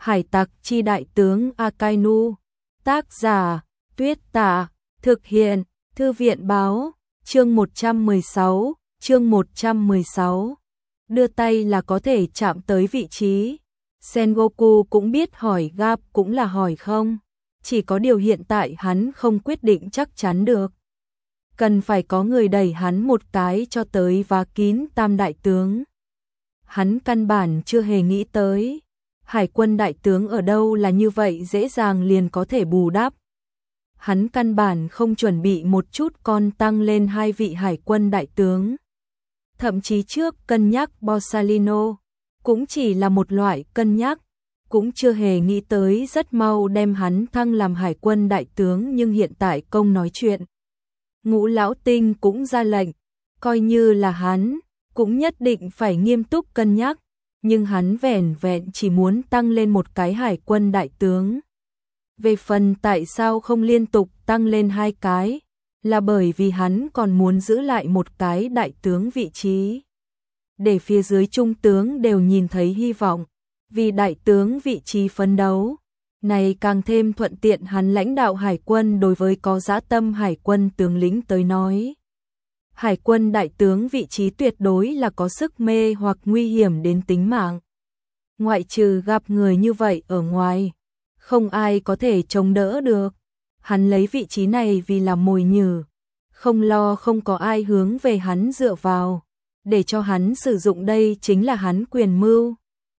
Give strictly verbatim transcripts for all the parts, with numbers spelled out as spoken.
Hải tặc chi đại tướng Akainu. Tác giả, Tuyết Tả. Thực hiện, Thư viện báo. Chương một trăm mười sáu, chương một trăm mười sáu. Đưa tay là có thể chạm tới vị trí. Sengoku cũng biết hỏi Garp cũng là hỏi không. Chỉ có điều hiện tại hắn không quyết định chắc chắn được. Cần phải có người đẩy hắn một cái cho tới vá kín tam đại tướng. Hắn căn bản chưa hề nghĩ tới. Hải quân đại tướng ở đâu là như vậy dễ dàng liền có thể bù đắp. Hắn căn bản không chuẩn bị một chút con tăng lên hai vị hải quân đại tướng. Thậm chí trước cân nhắc Borsalino, cũng chỉ là một loại cân nhắc, cũng chưa hề nghĩ tới rất mau đem hắn thăng làm hải quân đại tướng, nhưng hiện tại công nói chuyện. Ngũ lão tinh cũng ra lệnh, coi như là hắn, cũng nhất định phải nghiêm túc cân nhắc, nhưng hắn vẻn vẹn chỉ muốn tăng lên một cái hải quân đại tướng. Về phần tại sao không liên tục tăng lên hai cái, là bởi vì hắn còn muốn giữ lại một cái đại tướng vị trí. Để phía dưới trung tướng đều nhìn thấy hy vọng, vì đại tướng vị trí phấn đấu. Này càng thêm thuận tiện hắn lãnh đạo hải quân đối với có dã tâm hải quân tướng lĩnh tới nói. Hải quân đại tướng vị trí tuyệt đối là có sức mê hoặc nguy hiểm đến tính mạng. Ngoại trừ gặp người như vậy ở ngoài, không ai có thể chống đỡ được. Hắn lấy vị trí này vì là mồi nhử, không lo không có ai hướng về hắn dựa vào, để cho hắn sử dụng đây chính là hắn quyền mưu.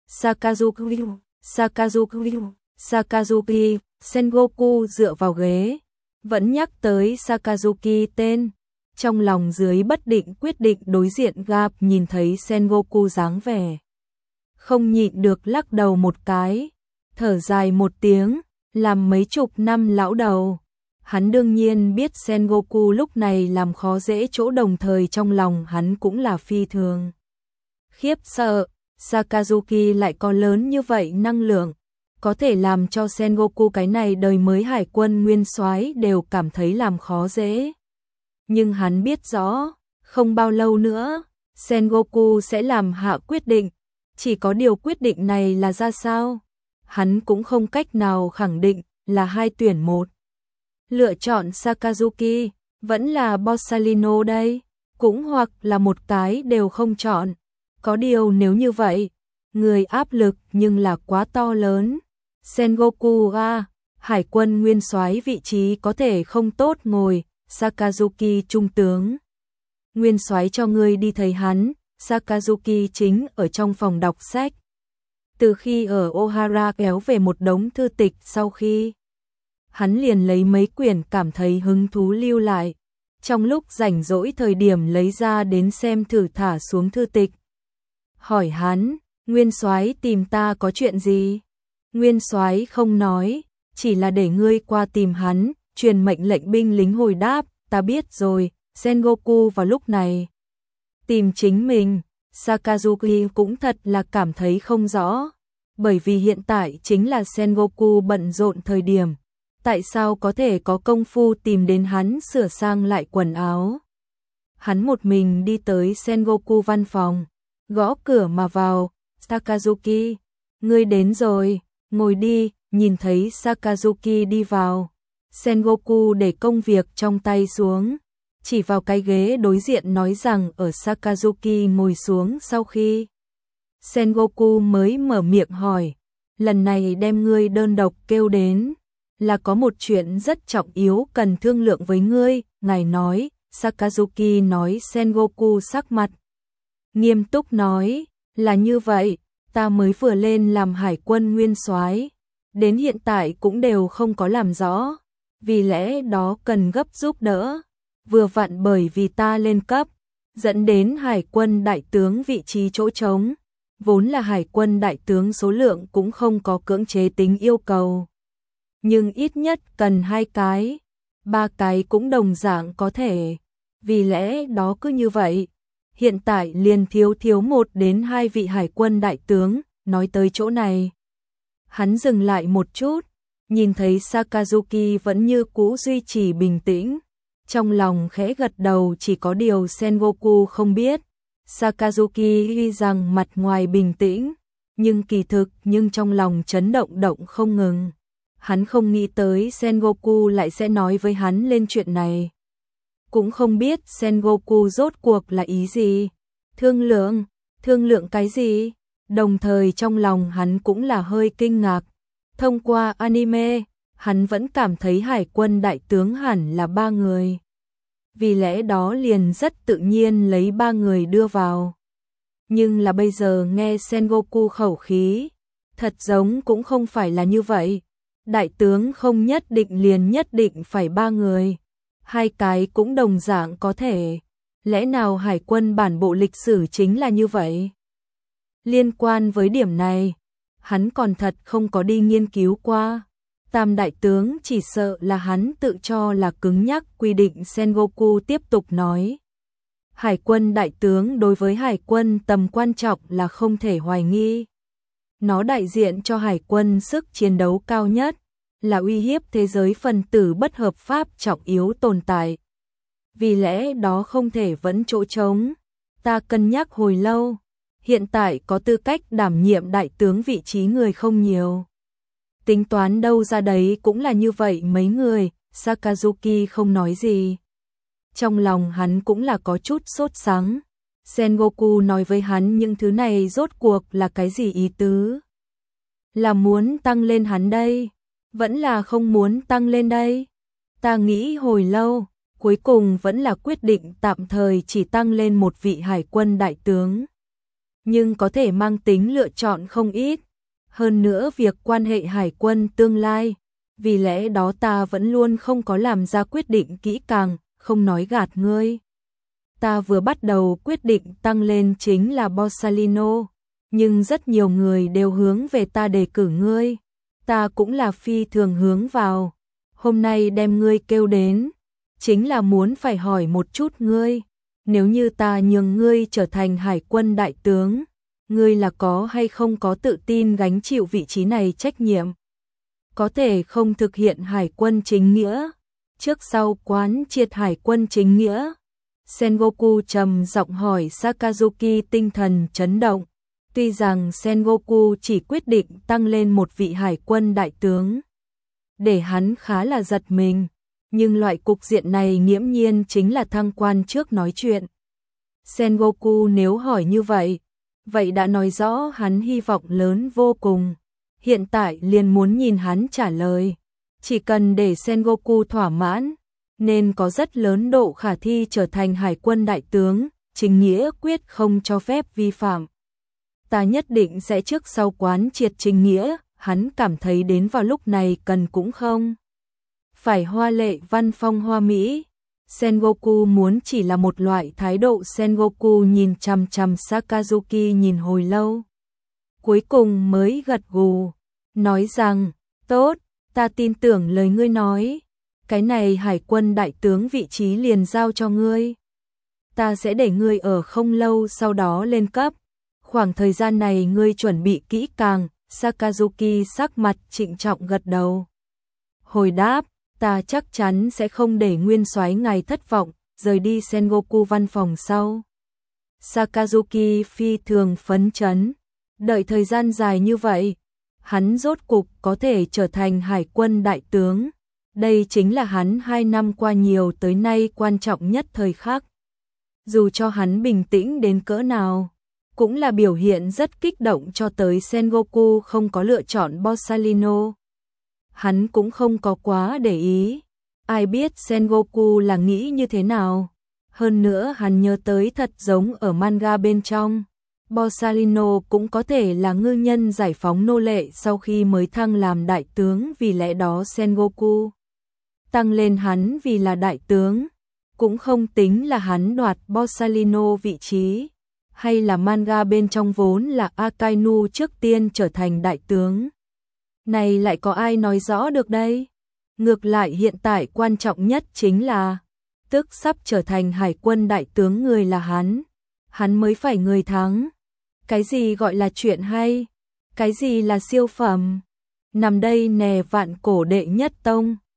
Sakazuki, Sakazuki, Sakazuki, Sengoku dựa vào ghế, vẫn nhắc tới Sakazuki tên, trong lòng dưới bất định quyết định đối diện Garp nhìn thấy Sengoku dáng vẻ, không nhịn được lắc đầu một cái, thở dài một tiếng, làm mấy chục năm lão đầu. Hắn đương nhiên biết Sengoku lúc này làm khó dễ chỗ, đồng thời trong lòng hắn cũng là phi thường khiếp sợ. Sakazuki lại có lớn như vậy năng lượng, có thể làm cho Sengoku cái này đời mới hải quân nguyên soái đều cảm thấy làm khó dễ. Nhưng hắn biết rõ, không bao lâu nữa, Sengoku sẽ làm hạ quyết định, chỉ có điều quyết định này là ra sao, hắn cũng không cách nào khẳng định, là hai tuyển một. Lựa chọn Sakazuki, vẫn là Borsalino đây, cũng hoặc là một cái đều không chọn. Có điều nếu như vậy, người áp lực nhưng là quá to lớn. Sengoku a, hải quân nguyên soái vị trí có thể không tốt ngồi, Sakazuki trung tướng. Nguyên soái cho ngươi đi thấy hắn, Sakazuki chính ở trong phòng đọc sách. Từ khi ở Ohara kéo về một đống thư tịch sau khi, hắn liền lấy mấy quyển cảm thấy hứng thú lưu lại. Trong lúc rảnh rỗi thời điểm lấy ra đến xem thử thả xuống thư tịch. Hỏi hắn, nguyên soái tìm ta có chuyện gì? Nguyên soái không nói, chỉ là để ngươi qua tìm hắn, truyền mệnh lệnh binh lính hồi đáp, ta biết rồi. Sengoku vào lúc này tìm chính mình, Sakazuki cũng thật là cảm thấy không rõ, bởi vì hiện tại chính là Sengoku bận rộn thời điểm, tại sao có thể có công phu tìm đến hắn sửa sang lại quần áo. Hắn một mình đi tới Sengoku văn phòng, gõ cửa mà vào. Sakazuki, ngươi đến rồi, ngồi đi. Nhìn thấy Sakazuki đi vào, Sengoku để công việc trong tay xuống, chỉ vào cái ghế đối diện nói rằng ở Sakazuki ngồi xuống sau khi, Sengoku mới mở miệng hỏi, lần này đem ngươi đơn độc kêu đến, là có một chuyện rất trọng yếu cần thương lượng với ngươi. Ngài nói. Sakazuki nói. Sengoku sắc mặt nghiêm túc nói, là như vậy, ta mới vừa lên làm hải quân nguyên soái, đến hiện tại cũng đều không có làm rõ, vì lẽ đó cần gấp giúp đỡ. Vừa vặn bởi vì ta lên cấp, dẫn đến hải quân đại tướng vị trí chỗ trống, vốn là hải quân đại tướng số lượng cũng không có cưỡng chế tính yêu cầu, nhưng ít nhất cần hai cái, ba cái cũng đồng dạng có thể, vì lẽ đó cứ như vậy. Hiện tại liền thiếu thiếu một đến hai vị hải quân đại tướng. Nói tới chỗ này, hắn dừng lại một chút, nhìn thấy Sakazuki vẫn như cũ duy trì bình tĩnh, trong lòng khẽ gật đầu. Chỉ có điều Sengoku không biết, Sakazuki tuy rằng mặt ngoài bình tĩnh, Nhưng kỳ thực, nhưng trong lòng chấn động động không ngừng. Hắn không nghĩ tới Sengoku lại sẽ nói với hắn lên chuyện này. Cũng không biết Sengoku rốt cuộc là ý gì. Thương lượng, thương lượng cái gì? Đồng thời trong lòng hắn cũng là hơi kinh ngạc. Thông qua anime, hắn vẫn cảm thấy hải quân đại tướng hẳn là ba người. Vì lẽ đó liền rất tự nhiên lấy ba người đưa vào. Nhưng là bây giờ nghe Sengoku khẩu khí, thật giống cũng không phải là như vậy. Đại tướng không nhất định liền nhất định phải ba người. Hai cái cũng đồng dạng có thể. Lẽ nào hải quân bản bộ lịch sử chính là như vậy? Liên quan với điểm này, hắn còn thật không có đi nghiên cứu qua. Tam đại tướng chỉ sợ là hắn tự cho là cứng nhắc quy định. Sengoku tiếp tục nói. Hải quân đại tướng đối với hải quân tầm quan trọng là không thể hoài nghi. Nó đại diện cho hải quân sức chiến đấu cao nhất, là uy hiếp thế giới phần tử bất hợp pháp trọng yếu tồn tại. Vì lẽ đó không thể vẫn chỗ trống. Ta cân nhắc hồi lâu, hiện tại có tư cách đảm nhiệm đại tướng vị trí người không nhiều. Tính toán đâu ra đấy cũng là như vậy mấy người. Sakazuki không nói gì. Trong lòng hắn cũng là có chút sốt sắng. Sengoku nói với hắn những thứ này rốt cuộc là cái gì ý tứ? Là muốn tăng lên hắn đây? Vẫn là không muốn tăng lên đây? Ta nghĩ hồi lâu, cuối cùng vẫn là quyết định tạm thời chỉ tăng lên một vị hải quân đại tướng. Nhưng có thể mang tính lựa chọn không ít. Hơn nữa việc quan hệ hải quân tương lai. Vì lẽ đó ta vẫn luôn không có làm ra quyết định kỹ càng, không nói gạt ngươi. Ta vừa bắt đầu quyết định tăng lên chính là Borsalino, nhưng rất nhiều người đều hướng về ta đề cử ngươi. Ta cũng là phi thường hướng vào. Hôm nay đem ngươi kêu đến, chính là muốn phải hỏi một chút ngươi. Nếu như ta nhường ngươi trở thành hải quân đại tướng, ngươi là có hay không có tự tin gánh chịu vị trí này trách nhiệm? Có thể không thực hiện hải quân chính nghĩa, trước sau quán triệt hải quân chính nghĩa? Sengoku trầm giọng hỏi. Sakazuki tinh thần chấn động. Tuy rằng Sengoku chỉ quyết định tăng lên một vị hải quân đại tướng, để hắn khá là giật mình, nhưng loại cục diện này nghiễm nhiên chính là thăng quan trước nói chuyện. Sengoku nếu hỏi như vậy, vậy đã nói rõ hắn hy vọng lớn vô cùng. Hiện tại liền muốn nhìn hắn trả lời. Chỉ cần để Sengoku thỏa mãn, nên có rất lớn độ khả thi trở thành hải quân đại tướng, chính nghĩa quyết không cho phép vi phạm. Ta nhất định sẽ trước sau quán triệt chính nghĩa, hắn cảm thấy đến vào lúc này cần cũng không phải hoa lệ văn phong hoa mỹ. Sengoku muốn chỉ là một loại thái độ. Sengoku nhìn chằm chằm Sakazuki nhìn hồi lâu, cuối cùng mới gật gù, nói rằng, tốt, ta tin tưởng lời ngươi nói. Cái này hải quân đại tướng vị trí liền giao cho ngươi. Ta sẽ để ngươi ở không lâu sau đó lên cấp. Khoảng thời gian này ngươi chuẩn bị kỹ càng. Sakazuki sắc mặt trịnh trọng gật đầu. Hồi đáp, ta chắc chắn sẽ không để nguyên soái ngài thất vọng. Rời đi Sengoku văn phòng sau, Sakazuki phi thường phấn chấn. Đợi thời gian dài như vậy, hắn rốt cục có thể trở thành hải quân đại tướng. Đây chính là hắn hai năm qua nhiều tới nay quan trọng nhất thời khắc. Dù cho hắn bình tĩnh đến cỡ nào, cũng là biểu hiện rất kích động cho tới Sengoku không có lựa chọn Borsalino. Hắn cũng không có quá để ý. Ai biết Sengoku là nghĩ như thế nào. Hơn nữa hắn nhớ tới thật giống ở manga bên trong. Borsalino cũng có thể là ngư nhân giải phóng nô lệ sau khi mới thăng làm đại tướng. Vì lẽ đó Sengoku tăng lên hắn vì là đại tướng, cũng không tính là hắn đoạt Borsalino vị trí, hay là manga bên trong vốn là Akainu trước tiên trở thành đại tướng. Này lại có ai nói rõ được đây? Ngược lại hiện tại quan trọng nhất chính là, tức sắp trở thành hải quân đại tướng người là hắn, hắn mới phải người thắng. Cái gì gọi là chuyện hay? Cái gì là siêu phẩm? Nằm đây nè vạn cổ đệ nhất tông.